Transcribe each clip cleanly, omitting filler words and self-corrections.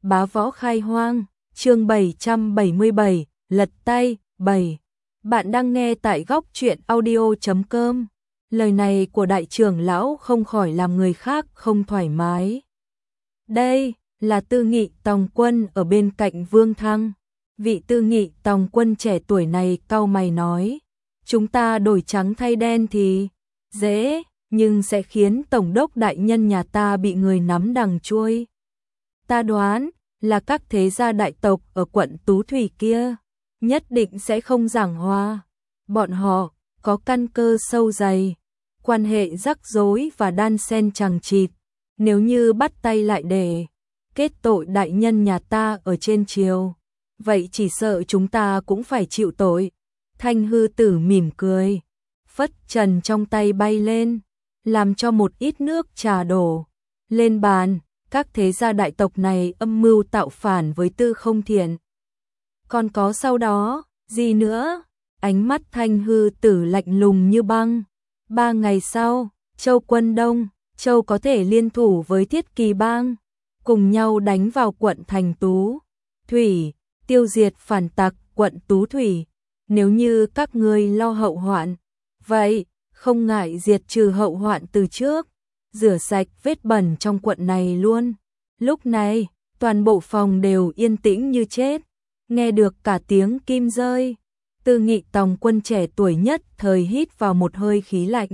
Bá võ khai hoang, chương 777, lật tay, 7. Bạn đang nghe tại góc truyện audio.com. Lời này của đại trưởng lão không khỏi làm người khác không thoải mái. Đây là Tư Nghị Tòng Quân ở bên cạnh Vương Thăng. Vị Tư Nghị Tòng Quân trẻ tuổi này cau mày nói, chúng ta đổi trắng thay đen thì dễ, nhưng sẽ khiến tổng đốc đại nhân nhà ta bị người nắm đằng chuôi. Ta đoán là các thế gia đại tộc ở quận Tú Thủy kia nhất định sẽ không giảng hòa. Bọn họ có căn cơ sâu dày, quan hệ rắc rối và đan xen chằng chịt. Nếu như bắt tay lại để kết tội đại nhân nhà ta ở trên triều, vậy chỉ sợ chúng ta cũng phải chịu tội. Thanh Hư Tử mỉm cười, phất trần trong tay bay lên, làm cho một ít nước trà đổ lên bàn. Các thế gia đại tộc này âm mưu tạo phản với Tư Không Thiện. Còn có sau đó, gì nữa? Ánh mắt Thanh Hư Tử lạnh lùng như băng. 3 ngày sau, Châu Quân Đông, Châu có thể liên thủ với Thiết Kỳ Bang, cùng nhau đánh vào quận thành Tú Thủy, tiêu diệt phản tặc quận Tú Thủy. Nếu như các ngươi lo hậu hoạn, vậy không ngại diệt trừ hậu hoạn từ trước, rửa sạch vết bẩn trong quận này luôn. Lúc này, toàn bộ phòng đều yên tĩnh như chết, nghe được cả tiếng kim rơi. Tư Nghị Tòng Quân trẻ tuổi nhất thời hít vào một hơi khí lạnh.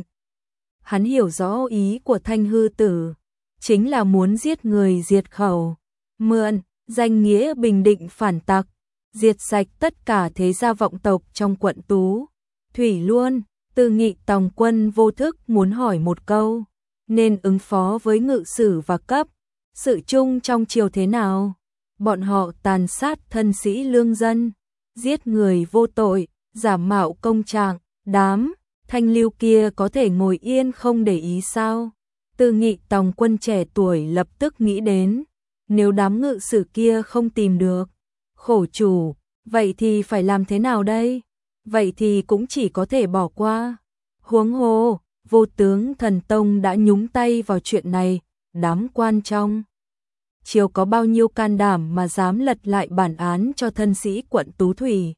Hắn hiểu rõ ý của Thanh Hư Tử, chính là muốn giết người diệt khẩu, mượn danh nghĩa bình định phản tặc, diệt sạch tất cả thế gia vọng tộc trong quận Tú Thủy luôn. Tư Nghị Tòng Quân vô thức muốn hỏi một câu, nên ứng phó với ngự sử và cấp sự chung trong triều thế nào? Bọn họ tàn sát thân sĩ lương dân, giết người vô tội, giả mạo công trạng, đám thanh lưu kia có thể ngồi yên không để ý sao? Tư Nghị Tòng Quân trẻ tuổi lập tức nghĩ đến, nếu đám ngự sử kia không tìm được khổ chủ, vậy thì phải làm thế nào đây? Vậy thì cũng chỉ có thể bỏ qua. Huống hồ, Vô Tướng Thần Tông đã nhúng tay vào chuyện này, đám quan trong triều có bao nhiêu can đảm mà dám lật lại bản án cho thân sĩ quận Tú Thủy.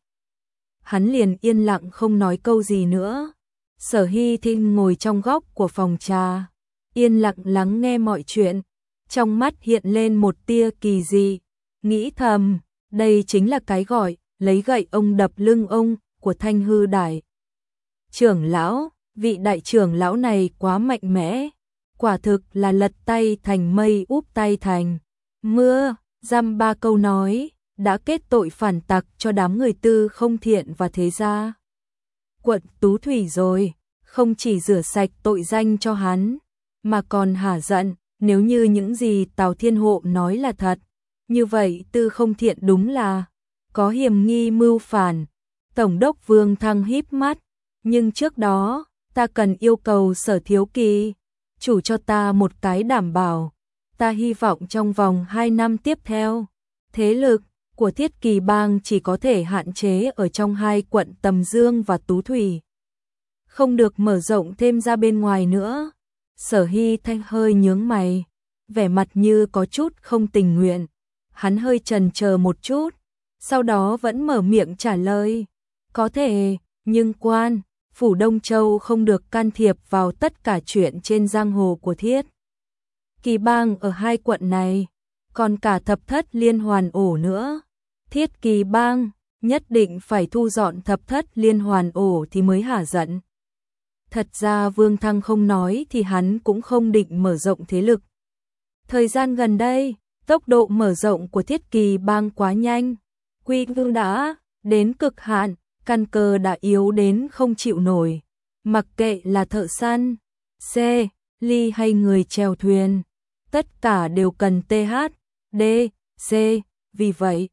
Hắn liền yên lặng không nói câu gì nữa. Sở Hy Thinh ngồi trong góc của phòng trà, yên lặng lắng nghe mọi chuyện, trong mắt hiện lên một tia kỳ dị, nghĩ thầm, đây chính là cái gọi lấy gậy ông đập lưng ông của Thanh Hư đại trưởng lão. Vị đại trưởng lão này quá mạnh mẽ, quả thực là lật tay thành mây úp tay thành mưa. Dăm 3 câu nói đã kết tội phản tặc cho đám người Tư Không Thiện và thế gia quận Tú Thủy rồi. Không chỉ rửa sạch tội danh cho hắn, mà còn hả giận. Nếu như những gì Tào Thiên Hộ nói là thật, như vậy Tư Không Thiện đúng là có hiểm nghi mưu phản. Tổng đốc Vương Thăng híp mắt, nhưng trước đó ta cần yêu cầu Sở Thiếu Kỳ chủ cho ta một cái đảm bảo. Ta hy vọng trong vòng 2 năm tiếp theo, thế lực của Thiết Kỳ Bang chỉ có thể hạn chế ở trong 2 quận Tầm Dương và Tú Thủy, không được mở rộng thêm ra bên ngoài nữa. Sở Hy Thanh hơi nhướng mày, vẻ mặt như có chút không tình nguyện. Hắn hơi chần chờ một chút, sau đó vẫn mở miệng trả lời, có thể, nhưng quan phủ Đông Châu không được can thiệp vào tất cả chuyện trên giang hồ của Thiết Kỳ Bang ở 2 quận này, còn cả Thập Thất Liên Hoàn Ổ nữa. Thiết Kỳ Bang nhất định phải thu dọn Thập Thất Liên Hoàn Ổ thì mới hả giận. Thật ra Vương Thăng không nói thì hắn cũng không định mở rộng thế lực. Thời gian gần đây, tốc độ mở rộng của Thiết Kỳ Bang quá nhanh, quy mô đã đến cực hạn, căn cơ đã yếu đến không chịu nổi. Mặc kệ là thợ săn, xe, ly hay người chèo thuyền, tất cả đều cần TH, D, C. Vì vậy,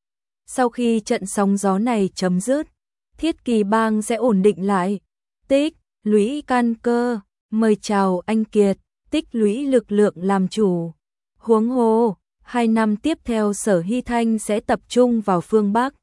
sau khi trận sóng gió này chấm dứt, Thiết Kỳ Bang sẽ ổn định lại, tích lũy căn cơ, mời chào anh Kiệt, tích lũy lực lượng làm chủ. Huống hồ, 2 năm tiếp theo Sở Hy Thanh sẽ tập trung vào phương Bắc.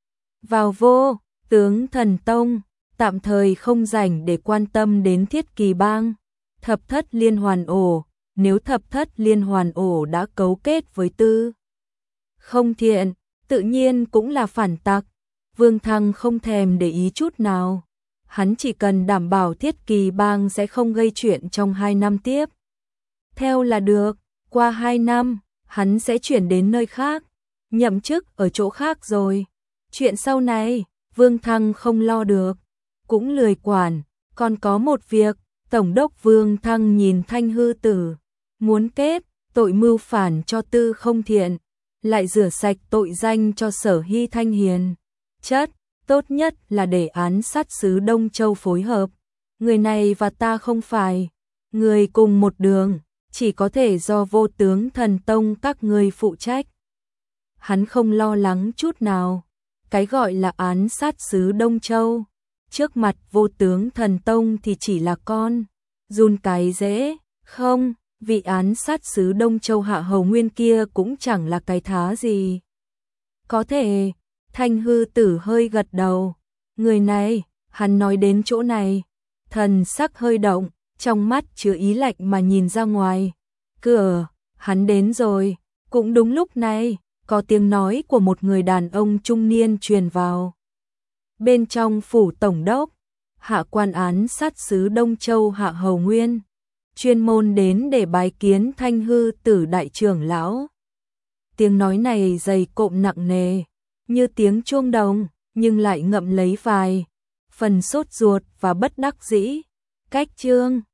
Vào Vô Tướng Thần Tông, tạm thời không rảnh để quan tâm đến Thiết Kỳ Bang. Thập Thất Liên Hoàn Ổ, nếu Thập Thất Liên Hoàn Ổ đã cấu kết với Tư không thiện, tự nhiên cũng là phản tặc. Vương Thăng không thèm để ý chút nào. Hắn chỉ cần đảm bảo Thiết Kỳ Bang sẽ không gây chuyện trong 2 năm tiếp theo là được. Qua 2 năm, hắn sẽ chuyển đến nơi khác, nhậm chức ở chỗ khác rồi. Chuyện sau này, Vương Thăng không lo được, cũng lười quản. Còn có một việc, Tổng đốc Vương Thăng nhìn Thanh Hư Tử, muốn kết tội mưu phản cho Tư Không Thiện, lại rửa sạch tội danh cho Sở Hy Thanh Hiền. Tốt nhất là để án sát sứ Đông Châu phối hợp. Người này và ta không phải người cùng một đường, chỉ có thể do Vô Tướng Thần Tông các ngươi phụ trách. Hắn không lo lắng chút nào. Cái gọi là án sát sứ Đông Châu, trước mặt Vô Tướng Thần Tông thì chỉ là con giun cái dễ. Không, vị án sát sứ Đông Châu Hạ Hầu Nguyên kia cũng chẳng là cái thá gì. Có thể. Thanh Hư Tử hơi gật đầu. Người này, hắn nói đến chỗ này, thần sắc hơi động, trong mắt chứa ý lạnh mà nhìn ra ngoài. Cửa, hắn đến rồi. Cũng đúng lúc này, có tiếng nói của một người đàn ông trung niên truyền vào. Bên trong phủ tổng đốc, hạ quan án sát sứ Đông Châu Hạ Hầu Nguyên, chuyên môn đến để bái kiến Thanh Hư Tử đại trưởng lão. Tiếng nói này dày cộm nặng nề, như tiếng chuông đồng, nhưng lại ngậm lấy vài phần sốt ruột và bất đắc dĩ. Cách chương